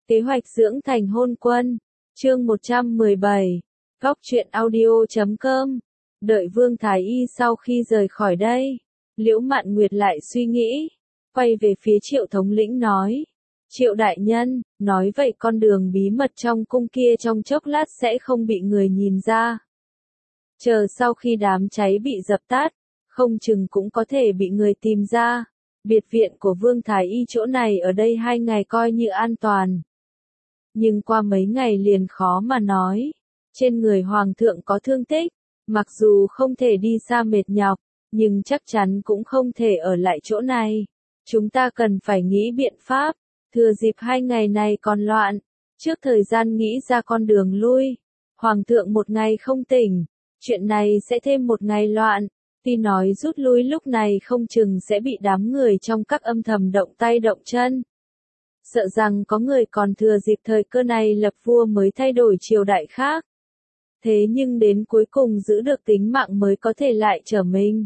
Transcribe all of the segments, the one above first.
Kế hoạch dưỡng thành hôn quân. Chương 117. Góc truyện audio.com. Đợi Vương Thái Y sau khi rời khỏi đây, Liễu Mạn Nguyệt lại suy nghĩ, quay về phía Triệu thống lĩnh nói: Triệu đại nhân, nói vậy con đường bí mật trong cung kia trong chốc lát sẽ không bị người nhìn ra. Chờ sau khi đám cháy bị dập tắt, không chừng cũng có thể bị người tìm ra. Biệt viện của Vương Thái Y chỗ này ở đây 2 ngày coi như an toàn. Nhưng qua mấy ngày liền khó mà nói. Trên người Hoàng thượng có thương tích, mặc dù không thể đi xa mệt nhọc, nhưng chắc chắn cũng không thể ở lại chỗ này. Chúng ta cần phải nghĩ biện pháp, thừa dịp 2 ngày này còn loạn, trước thời gian nghĩ ra con đường lui. Hoàng thượng một ngày không tỉnh, chuyện này sẽ thêm một ngày loạn. Tuy nói rút lui lúc này không chừng sẽ bị đám người trong các âm thầm động tay động chân. Sợ rằng có người còn thừa dịp thời cơ này lập vua mới thay đổi triều đại khác. Thế nhưng đến cuối cùng giữ được tính mạng mới có thể lại trở mình.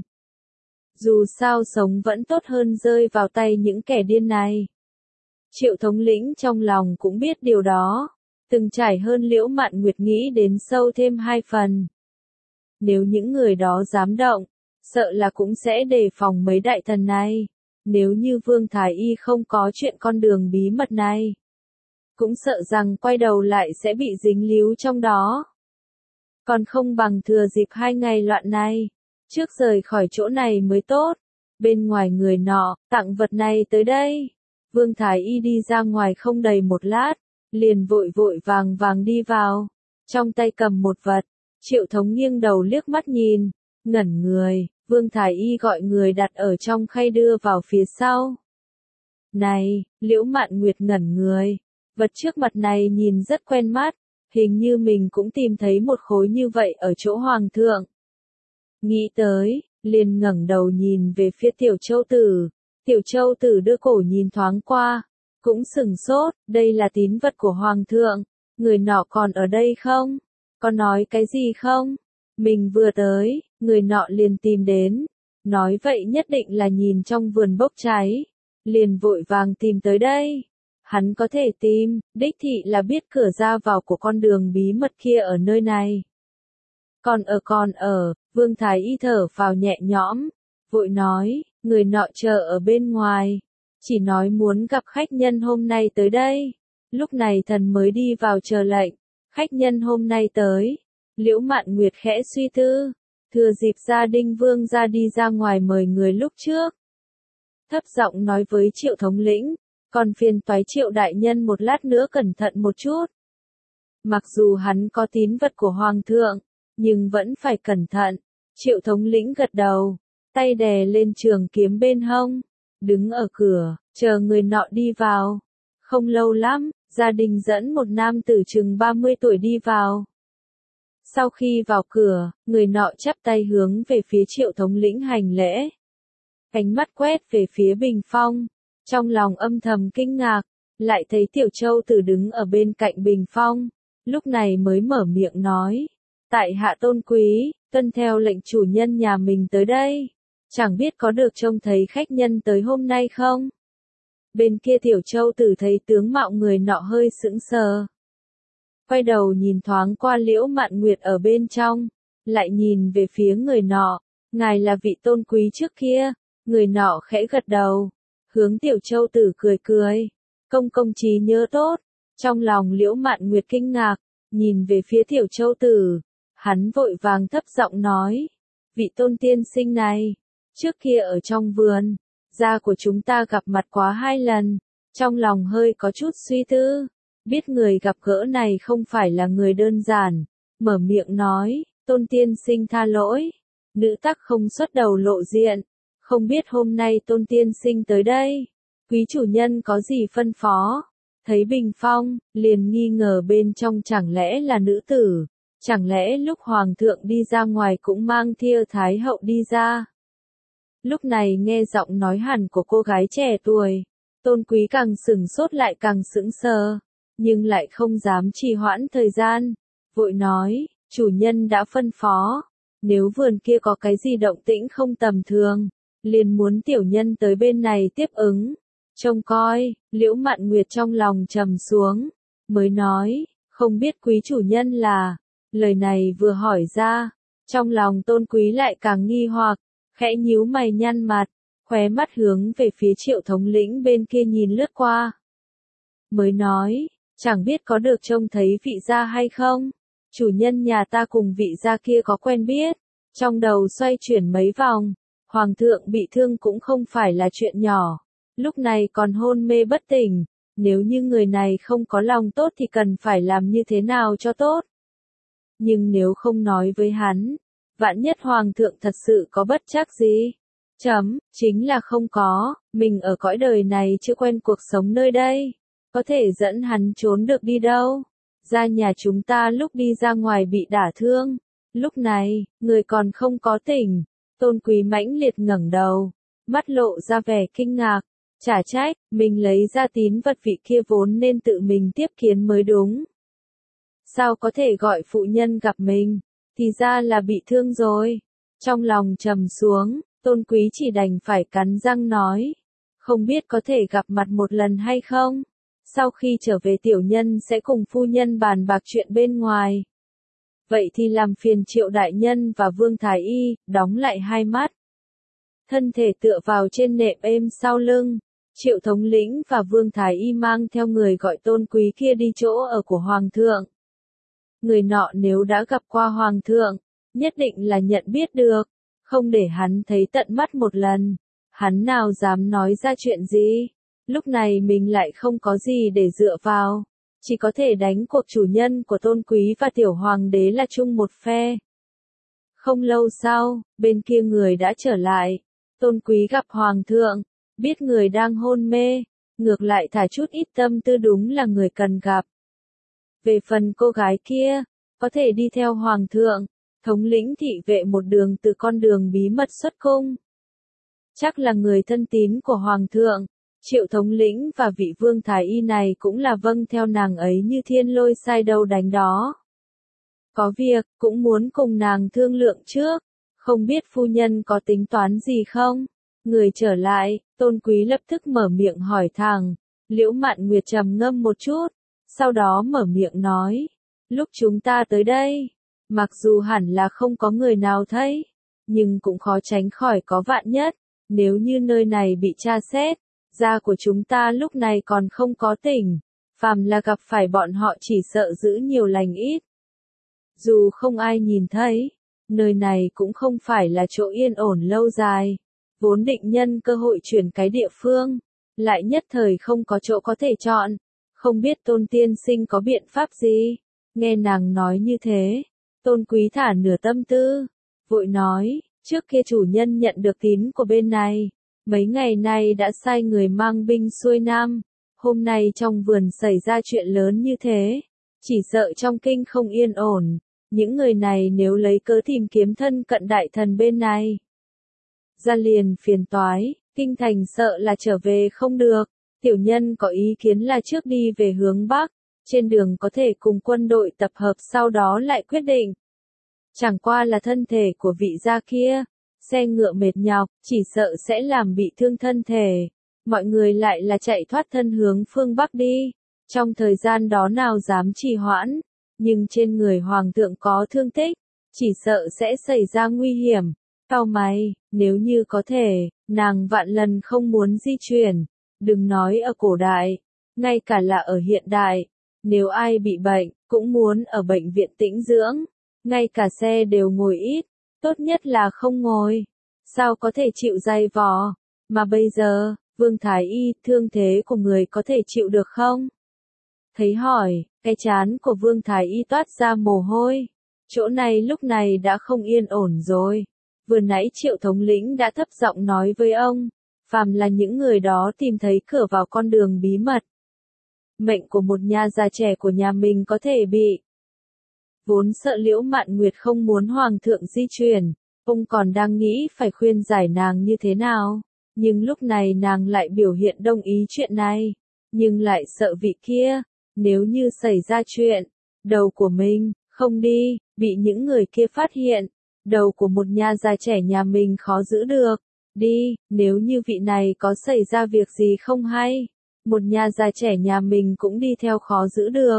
Dù sao sống vẫn tốt hơn rơi vào tay những kẻ điên này. Triệu thống lĩnh trong lòng cũng biết điều đó. Từng trải hơn Liễu Mạn Nguyệt nghĩ đến sâu thêm 2 phần. Nếu những người đó dám động, sợ là cũng sẽ đề phòng mấy đại thần này. Nếu như Vương Thái Y không có chuyện con đường bí mật này, cũng sợ rằng quay đầu lại sẽ bị dính líu trong đó. Còn không bằng thừa dịp 2 ngày loạn này, trước rời khỏi chỗ này mới tốt. Bên ngoài người nọ, tặng vật này tới đây. Vương Thái Y đi ra ngoài không đầy một lát, liền vội vội vàng vàng đi vào. Trong tay cầm một vật, Triệu thống nghiêng đầu liếc mắt nhìn, ngẩn người. Vương Thái Y gọi người đặt ở trong khay đưa vào phía sau. Này, Liễu Mạn Nguyệt ngẩn người. Vật trước mặt này nhìn rất quen mắt. Hình như mình cũng tìm thấy một khối như vậy ở chỗ Hoàng thượng. Nghĩ tới, liền ngẩng đầu nhìn về phía Tiểu Châu Tử. Tiểu Châu Tử đưa cổ nhìn thoáng qua. Cũng sửng sốt, đây là tín vật của Hoàng thượng. Người nọ còn ở đây không? Có nói cái gì không? Mình vừa tới, người nọ liền tìm đến. Nói vậy nhất định là nhìn trong vườn bốc cháy. Liền vội vàng tìm tới đây. Hắn có thể tìm, đích thị là biết cửa ra vào của con đường bí mật kia ở nơi này. Còn ở, Vương Thái Y thở phào nhẹ nhõm. Vội nói, người nọ chờ ở bên ngoài. Chỉ nói muốn gặp khách nhân hôm nay tới đây. Lúc này thần mới đi vào chờ lệnh. Khách nhân hôm nay tới. Liễu Mạn Nguyệt khẽ suy tư, thừa dịp gia Đinh Vương ra đi ra ngoài mời người lúc trước. Thấp giọng nói với Triệu thống lĩnh, còn phiền toái Triệu đại nhân một lát nữa cẩn thận một chút. Mặc dù hắn có tín vật của Hoàng thượng, nhưng vẫn phải cẩn thận. Triệu thống lĩnh gật đầu, tay đè lên trường kiếm bên hông, đứng ở cửa, chờ người nọ đi vào. Không lâu lắm, gia đình dẫn một nam tử chừng 30 tuổi đi vào. Sau khi vào cửa, người nọ chắp tay hướng về phía Triệu thống lĩnh hành lễ. Ánh mắt quét về phía bình phong, trong lòng âm thầm kinh ngạc, lại thấy Tiểu Châu Tử đứng ở bên cạnh bình phong, lúc này mới mở miệng nói. Tại hạ tôn quý, tuân theo lệnh chủ nhân nhà mình tới đây, chẳng biết có được trông thấy khách nhân tới hôm nay không? Bên kia Tiểu Châu Tử thấy tướng mạo người nọ hơi sững sờ. Quay đầu nhìn thoáng qua Liễu Mạn Nguyệt ở bên trong, lại nhìn về phía người nọ, ngài là vị tôn quý trước kia. Người nọ khẽ gật đầu, hướng Tiểu Châu Tử cười cười, công công trí nhớ tốt. Trong lòng Liễu Mạn Nguyệt kinh ngạc, nhìn về phía Tiểu Châu Tử, hắn vội vàng thấp giọng nói, vị tôn tiên sinh này, trước kia ở trong vườn, gia của chúng ta gặp mặt quá 2 lần, trong lòng hơi có chút suy tư. Biết người gặp gỡ này không phải là người đơn giản, mở miệng nói, tôn tiên sinh tha lỗi, nữ tắc không xuất đầu lộ diện, không biết hôm nay tôn tiên sinh tới đây, quý chủ nhân có gì phân phó. Thấy bình phong, liền nghi ngờ bên trong chẳng lẽ là nữ tử, chẳng lẽ lúc Hoàng thượng đi ra ngoài cũng mang Thiêu Thái hậu đi ra. Lúc này nghe giọng nói hẳn của cô gái trẻ tuổi, tôn quý càng sửng sốt lại càng sững sờ. Nhưng lại không dám trì hoãn thời gian, vội nói, chủ nhân đã phân phó, nếu vườn kia có cái gì động tĩnh không tầm thường, liền muốn tiểu nhân tới bên này tiếp ứng. Trông coi, Liễu Mạn Nguyệt trong lòng trầm xuống, mới nói, không biết quý chủ nhân là, lời này vừa hỏi ra, trong lòng Tôn Quý lại càng nghi hoặc, khẽ nhíu mày nhăn mặt, khóe mắt hướng về phía Triệu thống lĩnh bên kia nhìn lướt qua. Mới nói, chẳng biết có được trông thấy vị gia hay không? Chủ nhân nhà ta cùng vị gia kia có quen biết. Trong đầu xoay chuyển mấy vòng, hoàng thượng bị thương cũng không phải là chuyện nhỏ. Lúc này còn hôn mê bất tỉnh, nếu như người này không có lòng tốt thì cần phải làm như thế nào cho tốt. Nhưng nếu không nói với hắn, vạn nhất hoàng thượng thật sự có bất trắc gì? Chính là không có, mình ở cõi đời này chưa quen cuộc sống nơi đây. Có thể dẫn hắn trốn được đi đâu? Ra nhà chúng ta lúc đi ra ngoài bị đả thương. Lúc này, người còn không có tỉnh. Tôn Quý mãnh liệt ngẩng đầu, mắt lộ ra vẻ kinh ngạc. Chả trách, mình lấy ra tín vật vị kia vốn nên tự mình tiếp kiến mới đúng. Sao có thể gọi phụ nhân gặp mình? Thì ra là bị thương rồi. Trong lòng trầm xuống, Tôn Quý chỉ đành phải cắn răng nói. Không biết có thể gặp mặt một lần hay không? Sau khi trở về tiểu nhân sẽ cùng phu nhân bàn bạc chuyện bên ngoài. Vậy thì làm phiền Triệu đại nhân và Vương Thái Y, đóng lại hai mắt. Thân thể tựa vào trên nệm êm sau lưng, Triệu thống lĩnh và Vương Thái Y mang theo người gọi Tôn Quý kia đi chỗ ở của Hoàng thượng. Người nọ nếu đã gặp qua Hoàng thượng, nhất định là nhận biết được, không để hắn thấy tận mắt một lần, hắn nào dám nói ra chuyện gì. Lúc này mình lại không có gì để dựa vào, chỉ có thể đánh cuộc chủ nhân của Tôn Quý và tiểu hoàng đế là chung một phe. Không lâu sau, bên kia người đã trở lại, Tôn Quý gặp hoàng thượng, biết người đang hôn mê, ngược lại thả chút ít tâm tư đúng là người cần gặp. Về phần cô gái kia, có thể đi theo hoàng thượng, thống lĩnh thị vệ một đường từ con đường bí mật xuất cung. Chắc là người thân tín của hoàng thượng. Triệu thống lĩnh và vị Vương Thái Y này cũng là vâng theo nàng ấy như thiên lôi sai đâu đánh đó. Có việc, cũng muốn cùng nàng thương lượng trước, không biết phu nhân có tính toán gì không? Người trở lại, Tôn Quý lập tức mở miệng hỏi thẳng, Liễu Mạn Nguyệt trầm ngâm một chút, sau đó mở miệng nói, lúc chúng ta tới đây, mặc dù hẳn là không có người nào thấy, nhưng cũng khó tránh khỏi có vạn nhất, nếu như nơi này bị tra xét. Gia của chúng ta lúc này còn không có tỉnh, phàm là gặp phải bọn họ chỉ sợ giữ nhiều lành ít. Dù không ai nhìn thấy, nơi này cũng không phải là chỗ yên ổn lâu dài, vốn định nhân cơ hội chuyển cái địa phương, lại nhất thời không có chỗ có thể chọn, không biết Tôn tiên sinh có biện pháp gì. Nghe nàng nói như thế, Tôn Quý thả nửa tâm tư, vội nói, trước kia chủ nhân nhận được tín của bên này. Mấy ngày nay đã sai người mang binh xuôi nam, hôm nay trong vườn xảy ra chuyện lớn như thế, chỉ sợ trong kinh không yên ổn, những người này nếu lấy cớ tìm kiếm thân cận đại thần bên này. Ra liền phiền toái, kinh thành sợ là trở về không được, tiểu nhân có ý kiến là trước đi về hướng Bắc, trên đường có thể cùng quân đội tập hợp sau đó lại quyết định. Chẳng qua là thân thể của vị gia kia. Xe ngựa mệt nhọc, chỉ sợ sẽ làm bị thương thân thể. Mọi người lại là chạy thoát thân hướng phương Bắc đi. Trong thời gian đó nào dám trì hoãn. Nhưng trên người hoàng thượng có thương tích, chỉ sợ sẽ xảy ra nguy hiểm. Cau mày, nếu như có thể, nàng vạn lần không muốn di chuyển. Đừng nói ở cổ đại, ngay cả là ở hiện đại. Nếu ai bị bệnh, cũng muốn ở bệnh viện tĩnh dưỡng. Ngay cả xe đều ngồi ít. Tốt nhất là không ngồi. Sao có thể chịu dày vò? Mà bây giờ, Vương Thái Y, thương thế của người có thể chịu được không? Thấy hỏi, cái trán của Vương Thái Y toát ra mồ hôi. Chỗ này lúc này đã không yên ổn rồi. Vừa nãy Triệu thống lĩnh đã thấp giọng nói với ông, phàm là những người đó tìm thấy cửa vào con đường bí mật. Mệnh của một nhà già trẻ của nhà mình có thể bị. Vốn sợ Liễu Mạn Nguyệt không muốn hoàng thượng di chuyển, ông còn đang nghĩ phải khuyên giải nàng như thế nào, nhưng lúc này nàng lại biểu hiện đồng ý chuyện này, nhưng lại sợ vị kia, nếu như xảy ra chuyện, đầu của mình, không đi, bị những người kia phát hiện, đầu của một nhà già trẻ nhà mình khó giữ được, đi, nếu như vị này có xảy ra việc gì không hay, một nhà già trẻ nhà mình cũng đi theo khó giữ được.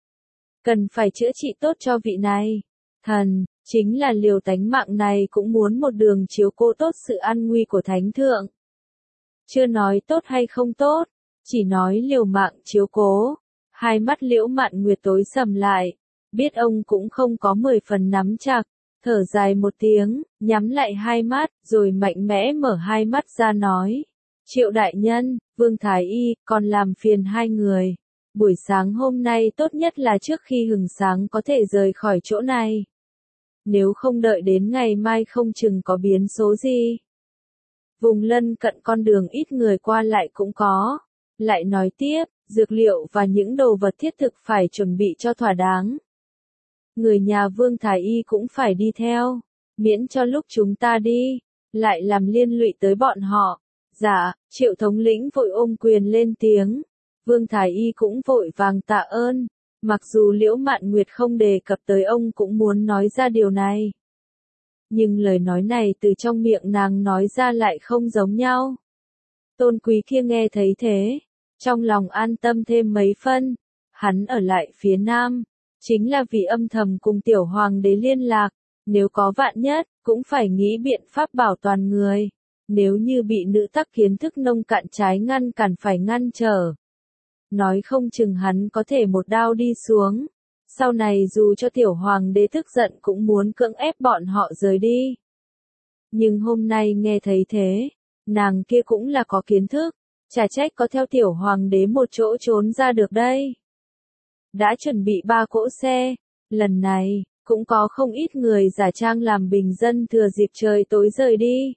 Cần phải chữa trị tốt cho vị này. Thần, chính là liều tánh mạng này cũng muốn một đường chiếu cố tốt sự an nguy của thánh thượng. Chưa nói tốt hay không tốt, chỉ nói liều mạng chiếu cố. Hai mắt Liễu Mạn Nguyệt tối sầm lại, biết ông cũng không có 10 phần nắm chặt, thở dài một tiếng, nhắm lại hai mắt, rồi mạnh mẽ mở hai mắt ra nói. Triệu đại nhân, Vương Thái Y, còn làm phiền hai người. Buổi sáng hôm nay tốt nhất là trước khi hừng sáng có thể rời khỏi chỗ này. Nếu không đợi đến ngày mai không chừng có biến số gì. Vùng lân cận con đường ít người qua lại cũng có. Lại nói tiếp, dược liệu và những đồ vật thiết thực phải chuẩn bị cho thỏa đáng. Người nhà Vương Thái Y cũng phải đi theo, miễn cho lúc chúng ta đi, lại làm liên lụy tới bọn họ. Dạ, Triệu thống lĩnh vội ôm quyền lên tiếng. Vương Thái Y cũng vội vàng tạ ơn. Mặc dù Liễu Mạn Nguyệt không đề cập tới ông cũng muốn nói ra điều này. Nhưng lời nói này từ trong miệng nàng nói ra lại không giống nhau. Tôn Quý kia nghe thấy thế, trong lòng an tâm thêm mấy phân. Hắn ở lại phía Nam, chính là vì âm thầm cùng tiểu hoàng đế liên lạc. Nếu có vạn nhất, cũng phải nghĩ biện pháp bảo toàn người. Nếu như bị nữ tắc kiến thức nông cạn trái ngăn cản phải ngăn trở. Nói không chừng hắn có thể một đao đi xuống. Sau này dù cho tiểu hoàng đế tức giận cũng muốn cưỡng ép bọn họ rời đi. Nhưng hôm nay nghe thấy thế, nàng kia cũng là có kiến thức, chả trách có theo tiểu hoàng đế một chỗ trốn ra được đây. Đã chuẩn bị 3 cỗ xe, lần này, cũng có không ít người giả trang làm bình dân thừa dịp trời tối rời đi.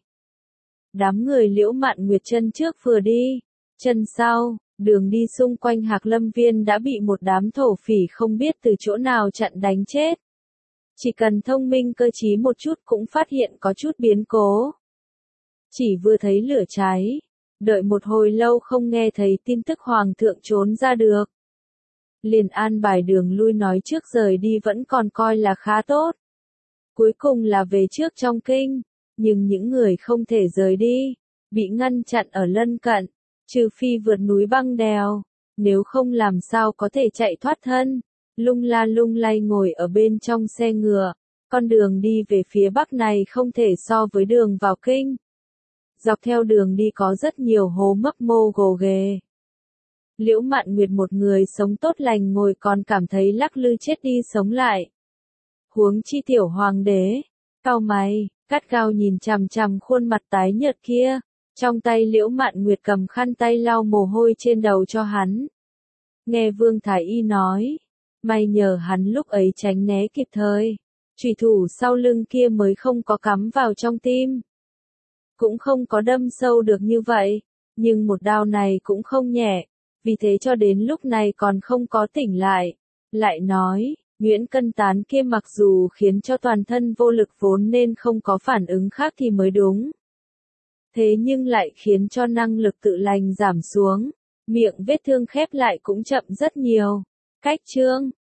Đám người Liễu Mạn Nguyệt chân trước vừa đi, chân sau, đường đi xung quanh Hạc Lâm Viên đã bị một đám thổ phỉ không biết từ chỗ nào chặn đánh chết. Chỉ cần thông minh cơ trí một chút cũng phát hiện có chút biến cố. Chỉ vừa thấy lửa cháy, đợi một hồi lâu không nghe thấy tin tức hoàng thượng trốn ra được. Liền an bài đường lui nói trước rời đi vẫn còn coi là khá tốt. Cuối cùng là về trước trong kinh, nhưng những người không thể rời đi, bị ngăn chặn ở lân cận, trừ phi vượt núi băng đèo, nếu không làm sao có thể chạy thoát thân. Lung la lung lay ngồi ở bên trong xe ngựa, con đường đi về phía bắc này không thể so với đường vào kinh. Dọc theo đường đi có rất nhiều hố mấp mô gồ ghề. Liễu Mạn Nguyệt một người sống tốt lành ngồi còn cảm thấy lắc lư chết đi sống lại. Huống chi tiểu hoàng đế, cau mày, gắt gao nhìn chằm chằm khuôn mặt tái nhợt kia, trong tay Liễu Mạn Nguyệt cầm khăn tay lau mồ hôi trên đầu cho hắn. Nghe Vương Thái Y nói, may nhờ hắn lúc ấy tránh né kịp thời, chủy thủ sau lưng kia mới không có cắm vào trong tim. Cũng không có đâm sâu được như vậy, nhưng một đao này cũng không nhẹ, vì thế cho đến lúc này còn không có tỉnh lại. Lại nói, Nguyễn Cân Tán kia mặc dù khiến cho toàn thân vô lực vốn nên không có phản ứng khác thì mới đúng. Thế nhưng lại khiến cho năng lực tự lành giảm xuống, miệng vết thương khép lại cũng chậm rất nhiều. Cách chương